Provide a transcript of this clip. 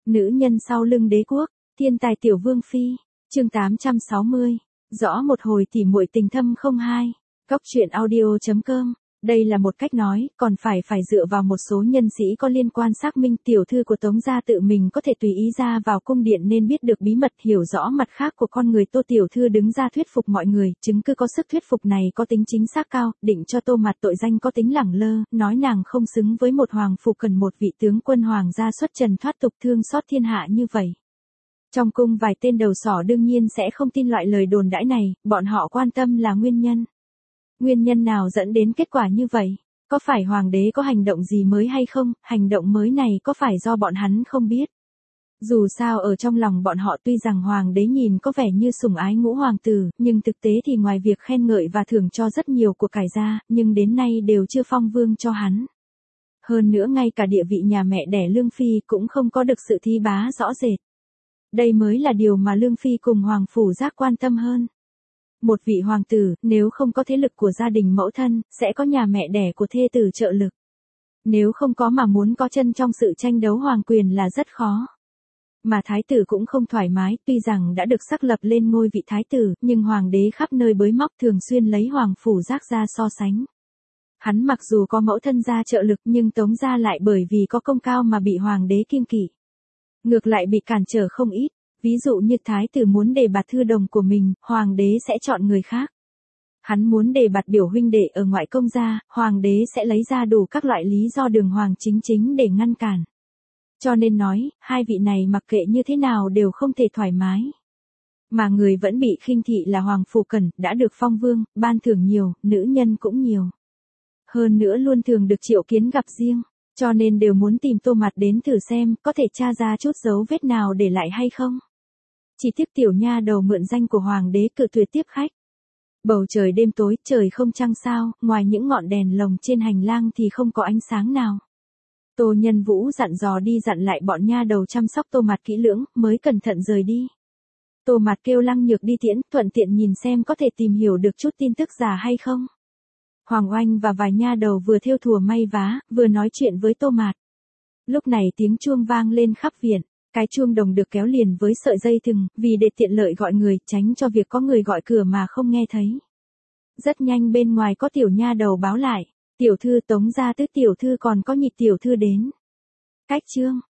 Nữ nhân sau lưng đế quốc, thiên tài tiểu vương phi, chương 860, rõ một hồi tỉ muội tình thâm không hai. Góc truyện audio.com. Đây là một cách nói, còn phải dựa vào một số nhân sĩ có liên quan xác minh tiểu thư của Tống gia tự mình có thể tùy ý ra vào cung điện nên biết được bí mật hiểu rõ mặt khác của con người. Tô tiểu thư đứng ra thuyết phục mọi người, chứng cứ có sức thuyết phục này có tính chính xác cao, định cho Tô Mạt tội danh có tính lẳng lơ, nói nàng không xứng với một hoàng phủ cần một vị tướng quân hoàng gia xuất trần thoát tục thương xót thiên hạ như vậy. Trong cung vài tên đầu sỏ đương nhiên sẽ không tin loại lời đồn đãi này, bọn họ quan tâm là nguyên nhân. Nguyên nhân nào dẫn đến kết quả như vậy? Có phải hoàng đế có hành động gì mới hay không? Hành động mới này có phải do bọn hắn không biết? Dù sao ở trong lòng bọn họ tuy rằng hoàng đế nhìn có vẻ như sủng ái ngũ hoàng tử, nhưng thực tế thì ngoài việc khen ngợi và thưởng cho rất nhiều của cải ra, nhưng đến nay đều chưa phong vương cho hắn. Hơn nữa ngay cả địa vị nhà mẹ đẻ Lương Phi cũng không có được sự thi bá rõ rệt. Đây mới là điều mà Lương Phi cùng Hoàng Phủ Giác quan tâm hơn. Một vị hoàng tử, nếu không có thế lực của gia đình mẫu thân, sẽ có nhà mẹ đẻ của thê tử trợ lực. Nếu không có mà muốn có chân trong sự tranh đấu hoàng quyền là rất khó. Mà thái tử cũng không thoải mái, tuy rằng đã được xác lập lên ngôi vị thái tử, nhưng hoàng đế khắp nơi bới móc thường xuyên lấy Hoàng Phủ Giác ra so sánh. Hắn mặc dù có mẫu thân gia trợ lực nhưng Tống gia lại bởi vì có công cao mà bị hoàng đế kiêng kỵ. Ngược lại bị cản trở không ít. Ví dụ như thái tử muốn đề bạt thư đồng của mình, hoàng đế sẽ chọn người khác. Hắn muốn đề bạt biểu huynh đệ ở ngoại công gia, hoàng đế sẽ lấy ra đủ các loại lý do đường hoàng chính để ngăn cản. Cho nên nói, hai vị này mặc kệ như thế nào đều không thể thoải mái. Mà người vẫn bị khinh thị là Hoàng Phủ Cẩn, đã được phong vương, ban thưởng nhiều, nữ nhân cũng nhiều. Hơn nữa luôn thường được triệu kiến gặp riêng. Cho nên đều muốn tìm Tô Mạt đến thử xem có thể tra ra chút dấu vết nào để lại hay không. Chỉ tiếc tiểu nha đầu mượn danh của hoàng đế cự tuyệt tiếp khách. Bầu trời đêm tối, trời không trăng sao, ngoài những ngọn đèn lồng trên hành lang thì không có ánh sáng nào. Tô Nhân Vũ dặn dò đi dặn lại bọn nha đầu chăm sóc Tô Mạt kỹ lưỡng, mới cẩn thận rời đi. Tô Mạt kêu Lăng Nhược đi tiễn, thuận tiện nhìn xem có thể tìm hiểu được chút tin tức giả hay không. Hoàng Oanh và vài nha đầu vừa thêu thùa may vá, vừa nói chuyện với Tô Mạt. Lúc này tiếng chuông vang lên khắp viện, cái chuông đồng được kéo liền với sợi dây thừng, vì để tiện lợi gọi người, tránh cho việc có người gọi cửa mà không nghe thấy. Rất nhanh bên ngoài có tiểu nha đầu báo lại, tiểu thư Tống gia tứ tiểu thư còn có Nhị tiểu thư đến. Cách chương,